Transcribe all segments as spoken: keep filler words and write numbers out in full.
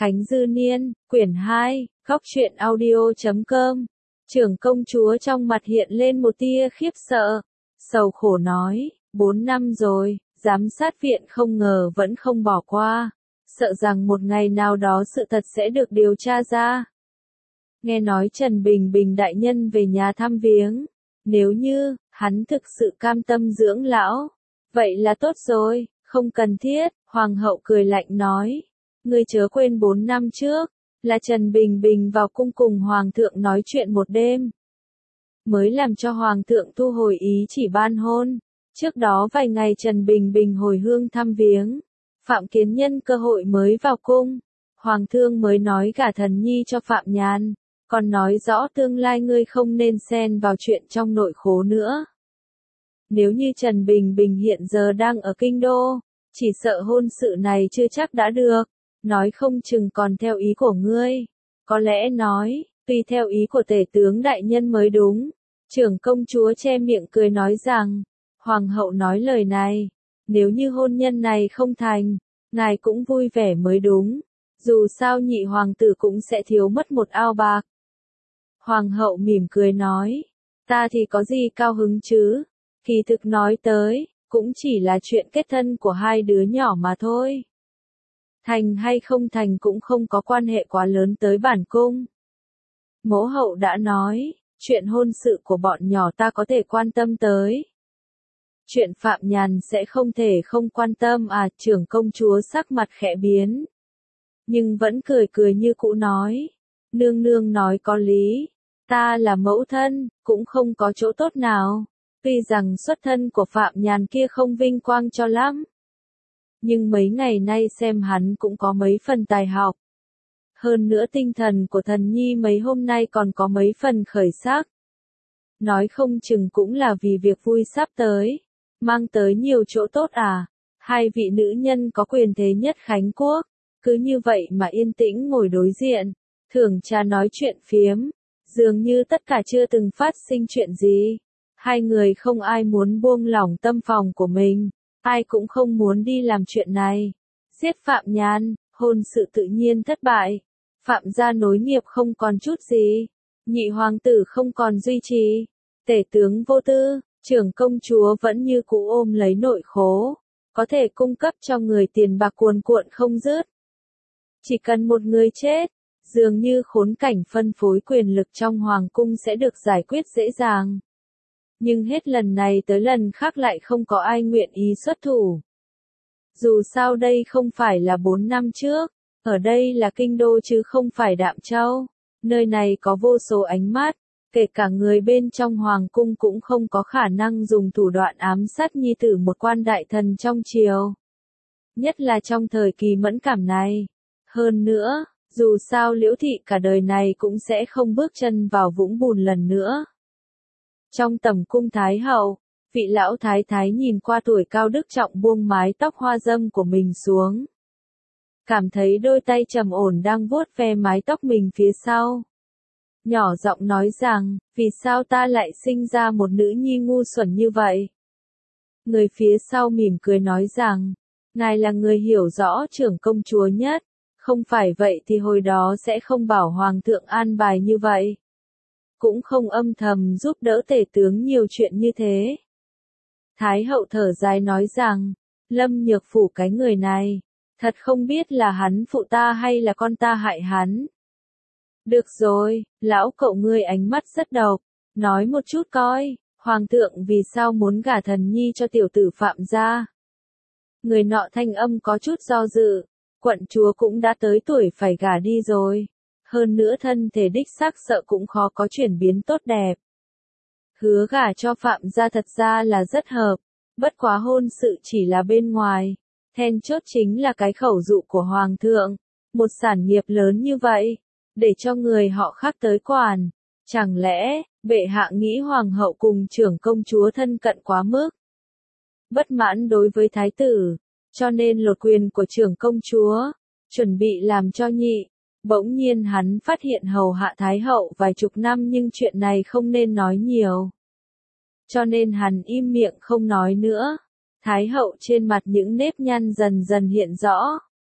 Khánh Dư Niên, quyển hai, góc truyện audio chấm com. Trưởng công chúa trong mặt hiện lên một tia khiếp sợ, sầu khổ nói, bốn năm rồi, giám sát viện không ngờ vẫn không bỏ qua, sợ rằng một ngày nào đó sự thật sẽ được điều tra ra. Nghe nói Trần Bình Bình đại nhân về nhà thăm viếng, nếu như, hắn thực sự cam tâm dưỡng lão, vậy là tốt rồi, không cần thiết, Hoàng hậu cười lạnh nói. Ngươi chớ quên bốn năm trước, là Trần Bình Bình vào cung cùng Hoàng thượng nói chuyện một đêm. Mới làm cho Hoàng thượng thu hồi ý chỉ ban hôn. Trước đó vài ngày Trần Bình Bình hồi hương thăm viếng. Phạm Kiến nhân cơ hội mới vào cung. Hoàng thượng mới nói gả Thần Nhi cho Phạm Nhàn. Còn nói rõ tương lai ngươi không nên xen vào chuyện trong nội khố nữa. Nếu như Trần Bình Bình hiện giờ đang ở kinh đô, chỉ sợ hôn sự này chưa chắc đã được. Nói không chừng còn theo ý của ngươi. Có lẽ nói, tùy theo ý của tể tướng đại nhân mới đúng. Trưởng công chúa che miệng cười nói rằng, Hoàng hậu nói lời này, nếu như hôn nhân này không thành, ngài cũng vui vẻ mới đúng. Dù sao nhị hoàng tử cũng sẽ thiếu mất một ao bạc. Hoàng hậu mỉm cười nói, ta thì có gì cao hứng chứ, kỳ thực nói tới, cũng chỉ là chuyện kết thân của hai đứa nhỏ mà thôi. Thành hay không thành cũng không có quan hệ quá lớn tới bản cung. Mẫu hậu đã nói, chuyện hôn sự của bọn nhỏ ta có thể quan tâm tới. Chuyện Phạm Nhàn sẽ không thể không quan tâm à, trưởng công chúa sắc mặt khẽ biến. Nhưng vẫn cười cười như cũ nói, nương nương nói có lý, ta là mẫu thân, cũng không có chỗ tốt nào. Tuy rằng xuất thân của Phạm Nhàn kia không vinh quang cho lắm. Nhưng mấy ngày nay xem hắn cũng có mấy phần tài học. Hơn nữa tinh thần của Thần Nhi mấy hôm nay còn có mấy phần khởi sắc. Nói không chừng cũng là vì việc vui sắp tới. Mang tới nhiều chỗ tốt à. Hai vị nữ nhân có quyền thế nhất Khánh Quốc. Cứ như vậy mà yên tĩnh ngồi đối diện. Thưởng trà nói chuyện phiếm. Dường như tất cả chưa từng phát sinh chuyện gì. Hai người không ai muốn buông lỏng tâm phòng của mình. Ai cũng không muốn đi làm chuyện này. Giết Phạm Nhàn, hôn sự tự nhiên thất bại. Phạm gia nối nghiệp không còn chút gì. Nhị hoàng tử không còn duy trì. Tể tướng vô tư, trưởng công chúa vẫn như cũ ôm lấy nội khố. Có thể cung cấp cho người tiền bạc cuồn cuộn không dứt. Chỉ cần một người chết, dường như khốn cảnh phân phối quyền lực trong hoàng cung sẽ được giải quyết dễ dàng. Nhưng hết lần này tới lần khác lại không có ai nguyện ý xuất thủ. Dù sao đây không phải là bốn năm trước, ở đây là kinh đô chứ không phải Đạm Châu. Nơi này có vô số ánh mắt, kể cả người bên trong hoàng cung cũng không có khả năng dùng thủ đoạn ám sát nhi tử một quan đại thần trong triều. Nhất là trong thời kỳ mẫn cảm này. Hơn nữa, dù sao Liễu thị cả đời này cũng sẽ không bước chân vào vũng bùn lần nữa. Trong tầm cung Thái hậu, vị lão thái thái nhìn qua tuổi cao đức trọng buông mái tóc hoa dâm của mình xuống. Cảm thấy đôi tay trầm ổn đang vuốt ve mái tóc mình phía sau. Nhỏ giọng nói rằng, vì sao ta lại sinh ra một nữ nhi ngu xuẩn như vậy? Người phía sau mỉm cười nói rằng, ngài là người hiểu rõ trưởng công chúa nhất, không phải vậy thì hồi đó sẽ không bảo hoàng thượng an bài như vậy. Cũng không âm thầm giúp đỡ tể tướng nhiều chuyện như thế. Thái hậu thở dài nói rằng, Lâm Nhược Phủ cái người này, thật không biết là hắn phụ ta hay là con ta hại hắn. Được rồi, lão cậu ngươi ánh mắt rất độc, nói một chút coi, hoàng thượng vì sao muốn gả Thần Nhi cho tiểu tử Phạm gia. Người nọ thanh âm có chút do dự, quận chúa cũng đã tới tuổi phải gả đi rồi. Hơn nữa thân thể đích xác sợ cũng khó có chuyển biến tốt đẹp. Hứa gả cho Phạm gia thật ra là rất hợp, bất quá hôn sự chỉ là bên ngoài, then chốt chính là cái khẩu dụ của Hoàng thượng, một sản nghiệp lớn như vậy, để cho người họ khác tới quản, chẳng lẽ, bệ hạ nghĩ Hoàng hậu cùng trưởng công chúa thân cận quá mức. Bất mãn đối với thái tử, cho nên lột quyền của trưởng công chúa, chuẩn bị làm cho nhị. Bỗng nhiên hắn phát hiện hầu hạ thái hậu vài chục năm nhưng chuyện này không nên nói nhiều. Cho nên hắn im miệng không nói nữa. Thái hậu trên mặt những nếp nhăn dần dần hiện rõ.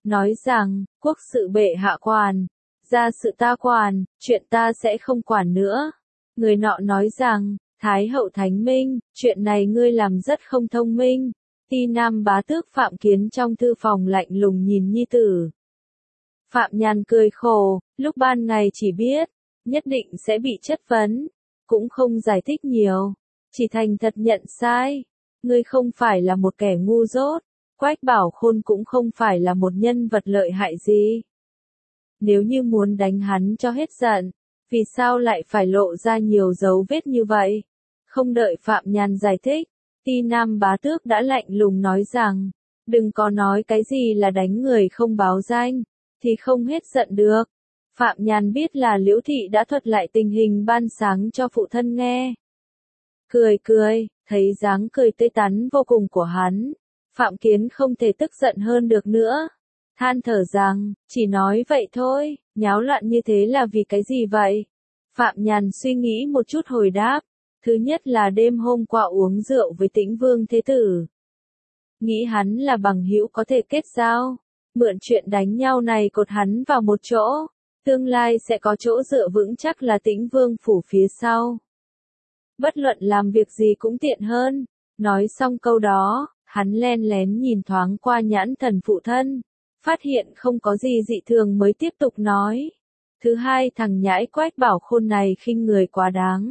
nói rằng, quốc sự bệ hạ quản, gia sự ta quản, chuyện ta sẽ không quản nữa. Người nọ nói rằng, Thái hậu thánh minh, chuyện này ngươi làm rất không thông minh. Ti Nam bá tước Phạm Kiến trong thư phòng lạnh lùng nhìn nhi tử. Phạm Nhàn cười khổ, lúc ban ngày chỉ biết, nhất định sẽ bị chất vấn, cũng không giải thích nhiều, chỉ thành thật nhận sai. Ngươi không phải là một kẻ ngu dốt, Quách Bảo Khôn cũng không phải là một nhân vật lợi hại gì. Nếu như muốn đánh hắn cho hết giận, vì sao lại phải lộ ra nhiều dấu vết như vậy? Không đợi Phạm Nhàn giải thích, Ti Nam bá tước đã lạnh lùng nói rằng, đừng có nói cái gì là đánh người không báo danh, thì không hết giận được. Phạm Nhàn biết là Liễu Thị đã thuật lại tình hình ban sáng cho phụ thân nghe. Cười cười, thấy dáng cười tươi tắn vô cùng của hắn, Phạm Kiến không thể tức giận hơn được nữa. Than thở rằng, chỉ nói vậy thôi, nháo loạn như thế là vì cái gì vậy? Phạm Nhàn suy nghĩ một chút hồi đáp, thứ nhất là đêm hôm qua uống rượu với Tĩnh Vương Thế Tử. Nghĩ hắn là bằng hữu có thể kết giao, mượn chuyện đánh nhau này cột hắn vào một chỗ, tương lai sẽ có chỗ dựa vững chắc là Tĩnh Vương phủ phía sau. Bất luận làm việc gì cũng tiện hơn. Nói xong câu đó, hắn len lén nhìn thoáng qua nhãn thần phụ thân, phát hiện không có gì dị thường mới tiếp tục nói. Thứ hai, thằng nhãi Quách Bảo Khôn này khinh người quá đáng.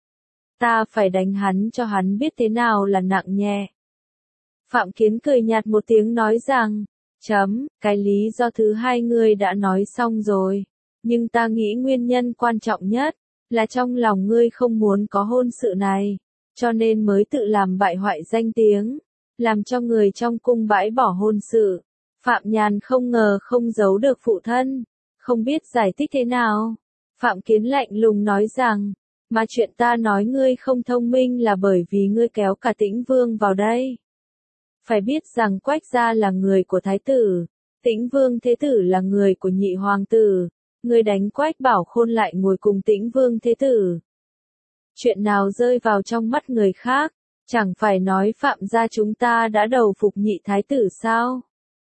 Ta phải đánh hắn cho hắn biết thế nào là nặng nhẹ. Phạm Kiến cười nhạt một tiếng nói rằng, chấm, cái lý do thứ hai ngươi đã nói xong rồi, nhưng ta nghĩ nguyên nhân quan trọng nhất là trong lòng ngươi không muốn có hôn sự này, cho nên mới tự làm bại hoại danh tiếng, làm cho người trong cung bãi bỏ hôn sự. Phạm Nhàn không ngờ không giấu được phụ thân, không biết giải thích thế nào. Phạm Kiến lạnh lùng nói rằng, mà chuyện ta nói ngươi không thông minh là bởi vì ngươi kéo cả Tĩnh Vương vào đây. Phải biết rằng Quách gia là người của Thái tử, Tĩnh Vương Thế Tử là người của nhị hoàng tử, ngươi đánh Quách Bảo Khôn lại ngồi cùng Tĩnh Vương Thế Tử. Chuyện nào rơi vào trong mắt người khác, chẳng phải nói Phạm gia chúng ta đã đầu phục nhị thái tử sao?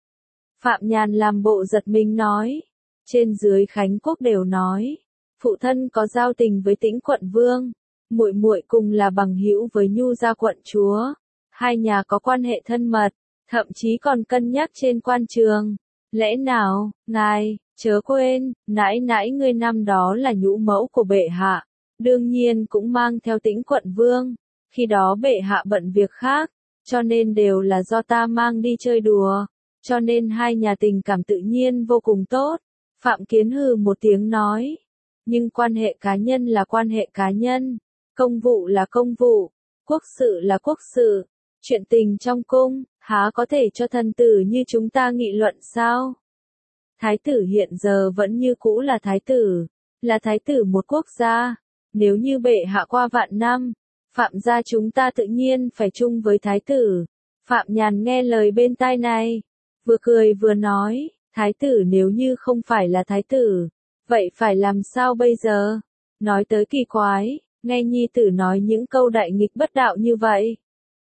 Phạm Nhàn làm bộ giật mình nói, trên dưới Khánh Quốc đều nói, phụ thân có giao tình với Tĩnh quận vương, muội muội cùng là bằng hữu với Nhu gia quận chúa, hai nhà có quan hệ thân mật, thậm chí còn cân nhắc trên quan trường. Lẽ nào, ngài, chớ quên, nãi nãi ngươi năm đó là nhũ mẫu của bệ hạ, đương nhiên cũng mang theo Tĩnh quận vương, khi đó bệ hạ bận việc khác, cho nên đều là do ta mang đi chơi đùa, cho nên hai nhà tình cảm tự nhiên vô cùng tốt. Phạm Kiến hừ một tiếng nói, nhưng quan hệ cá nhân là quan hệ cá nhân, công vụ là công vụ, quốc sự là quốc sự, chuyện tình trong cung, há có thể cho thần tử như chúng ta nghị luận sao? Thái tử hiện giờ vẫn như cũ là thái tử, là thái tử một quốc gia, nếu như bệ hạ qua vạn năm, Phạm gia chúng ta tự nhiên phải chung với thái tử. Phạm Nhàn nghe lời bên tai này, vừa cười vừa nói, thái tử nếu như không phải là thái tử, vậy phải làm sao bây giờ? Nói tới kỳ quái, nghe nhi tử nói những câu đại nghịch bất đạo như vậy.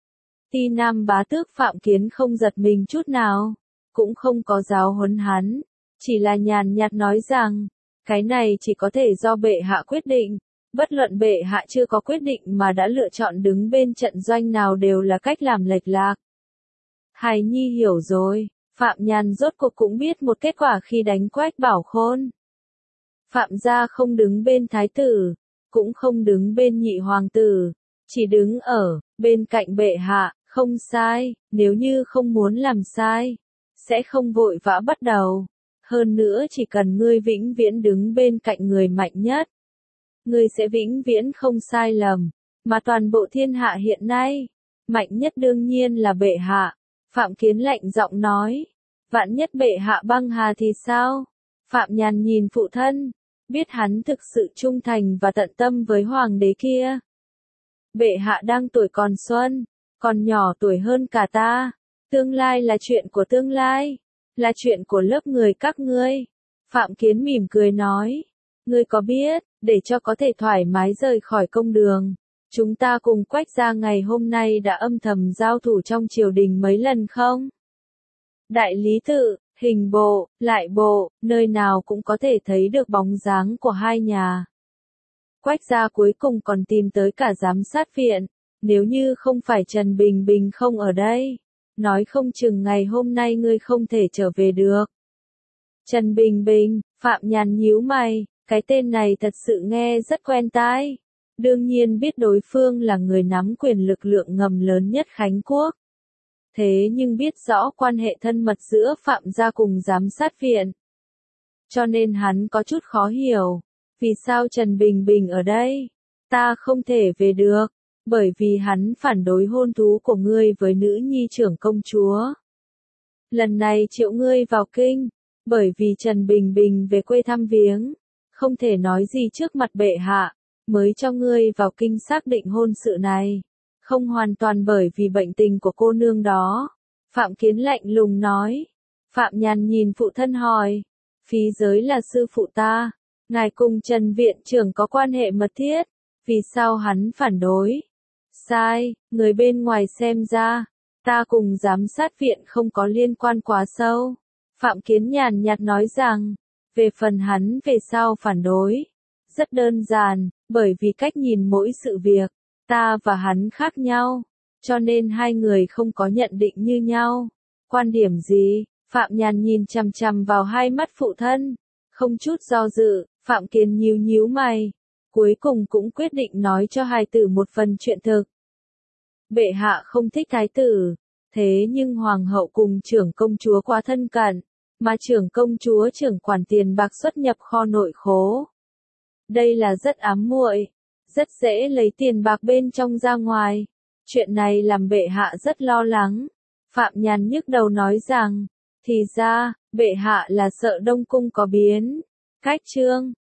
Ti Nam bá tước Phạm Kiến không giật mình chút nào, cũng không có giáo huấn hắn, chỉ là nhàn nhạt nói rằng, cái này chỉ có thể do bệ hạ quyết định, bất luận bệ hạ chưa có quyết định mà đã lựa chọn đứng bên trận doanh nào đều là cách làm lệch lạc. Hài nhi hiểu rồi, Phạm Nhàn rốt cuộc cũng biết một kết quả khi đánh Quách Bảo Khôn. Phạm gia không đứng bên thái tử, cũng không đứng bên nhị hoàng tử, chỉ đứng ở bên cạnh bệ hạ, không sai, nếu như không muốn làm sai, sẽ không vội vã bắt đầu. Hơn nữa chỉ cần ngươi vĩnh viễn đứng bên cạnh người mạnh nhất, ngươi sẽ vĩnh viễn không sai lầm, mà toàn bộ thiên hạ hiện nay, mạnh nhất đương nhiên là bệ hạ. Phạm Kiến lạnh giọng nói, vạn nhất bệ hạ băng hà thì sao? Phạm Nhàn nhìn phụ thân, biết hắn thực sự trung thành và tận tâm với hoàng đế kia. Bệ hạ đang tuổi còn xuân, còn nhỏ tuổi hơn cả ta, tương lai là chuyện của tương lai, là chuyện của lớp người các ngươi. Phạm Kiến mỉm cười nói, ngươi có biết, để cho có thể thoải mái rời khỏi công đường, chúng ta cùng Quách gia ngày hôm nay đã âm thầm giao thủ trong triều đình mấy lần không? Đại lý tự, Hình bộ, lại bộ, nơi nào cũng có thể thấy được bóng dáng của hai nhà. Quách gia cuối cùng còn tìm tới cả giám sát viện, nếu như không phải Trần Bình Bình không ở đây, nói không chừng ngày hôm nay ngươi không thể trở về được. Trần Bình Bình, Phạm Nhàn nhíu mày, cái tên này thật sự nghe rất quen tai. Đương nhiên biết đối phương là người nắm quyền lực lượng ngầm lớn nhất Khánh Quốc. Thế nhưng biết rõ quan hệ thân mật giữa Phạm gia cùng giám sát viện. Cho nên hắn có chút khó hiểu. Vì sao Trần Bình Bình ở đây? Ta không thể về được. Bởi vì hắn phản đối hôn thú của ngươi với nữ nhi trưởng công chúa. Lần này triệu ngươi vào kinh. Bởi vì Trần Bình Bình về quê thăm viếng. Không thể nói gì trước mặt bệ hạ. Mới cho ngươi vào kinh xác định hôn sự này. Không hoàn toàn bởi vì bệnh tình của cô nương đó. Phạm Kiến lạnh lùng nói. Phạm Nhàn nhìn phụ thân hỏi. Phí giới là sư phụ ta. Ngài cùng Trần viện trưởng có quan hệ mật thiết. Vì sao hắn phản đối? Sai, người bên ngoài xem ra. Ta cùng giám sát viện không có liên quan quá sâu. Phạm Kiến nhàn nhạt nói rằng. Về phần hắn về sao phản đối? Rất đơn giản, bởi vì cách nhìn mỗi sự việc. Ta và hắn khác nhau, cho nên hai người không có nhận định như nhau. Quan điểm gì? Phạm Nhàn nhìn chằm chằm vào hai mắt phụ thân, không chút do dự. Phạm Kiến nhíu nhíu mày, cuối cùng cũng quyết định nói cho hài tử một phần chuyện thực. Bệ hạ không thích thái tử, thế nhưng hoàng hậu cùng trưởng công chúa quá thân cận, mà trưởng công chúa trưởng quản tiền bạc xuất nhập kho nội khố. Đây là rất ám muội. Rất dễ lấy tiền bạc bên trong ra ngoài. Chuyện này làm bệ hạ rất lo lắng. Phạm Nhàn nhức đầu nói rằng, thì ra, bệ hạ là sợ Đông Cung có biến. Cách trương,